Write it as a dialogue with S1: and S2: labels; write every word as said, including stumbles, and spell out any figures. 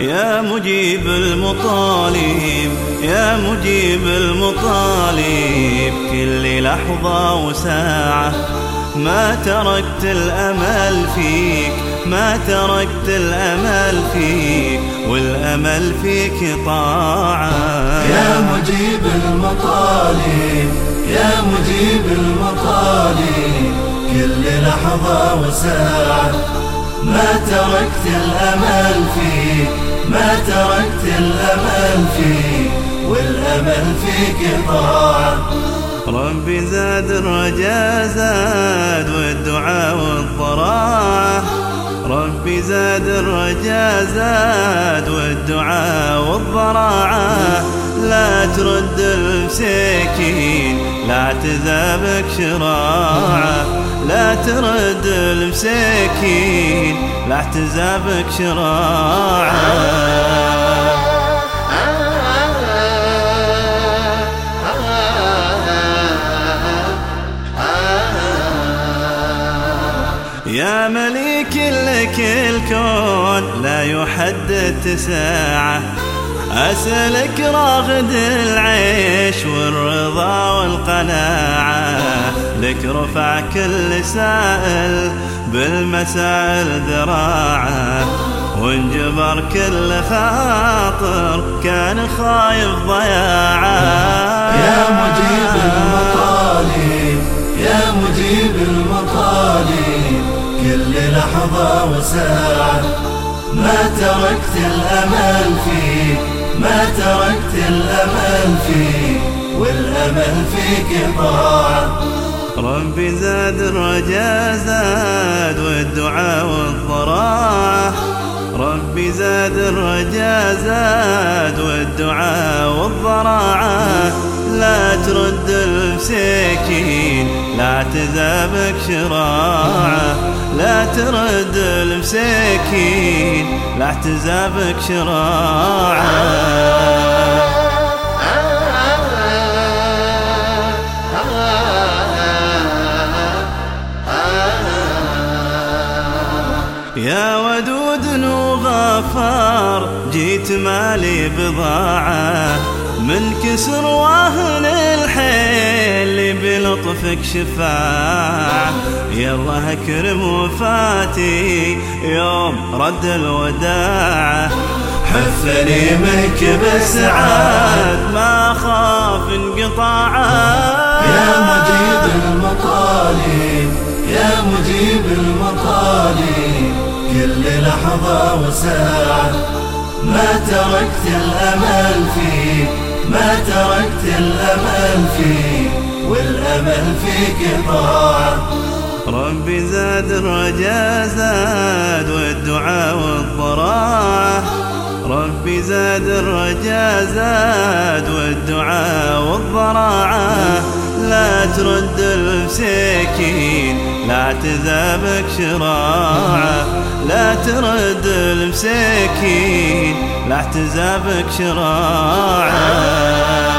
S1: يا مجيب المطالب يا مجيب المطالب كل لحظة وساعة ما تركت الأمل فيك ما تركت الأمل فيك والأمل فيك طاعة.
S2: يا مجيب المطالب يا مجيب المطالب كل لحظة وساعة ما تركت الأمل فيك ما تركت الأمل فيك والأمل فيك طاعة.
S1: ربي زاد الرجا زاد والدعاء والضراعة ربي زاد الرجا زاد والدعاء والضراعة لا ترد المساكين لا تذابك شراعة لا ترد المساكين لا تذابك شراعة. يا مليك لك الكون لا يحدد ساعة أسألك راغد العيش والرضا والقناعة لك رفع كل سائل بالمسائل ذراعة وانجبر كل خاطر كان خايف ضياعة.
S2: يا مجيب المطالب يا مجيب المطالب كل لحظة وساعة ما تركت الأمل فيك ما تركت الأمل فيك والأمل فيك طاعة.
S1: ربي زاد الرجا زاد والدعاء والضراعة ربي زاد الرجا زاد والدعاء والضراعة لا ترد المساكين لا تذابك شراعة لا ترد المساكين لا تذابك شراعة. يا ودود وغفار جيت مالي بضاعة من كسر واهن الحيل بلطفك شفاعة يالله اكرم وفاتي يوم رد الوداعة حفني منك بسعاد ما خاف انقطاعه.
S2: يا مجيب المطالب يا مجيب المطالب كل لحظة وساعة ما تركت الأمل فيك ما تركت الأمل فيك والأمل فيك طاعة.
S1: ربي زاد الرجا زاد والدعاء والضراعة ربي زاد الرجا زاد والدعاء والضراعة لا ترد المساكين لا تذابك شراعة لا ترد المساكين لا تذابك شراعة.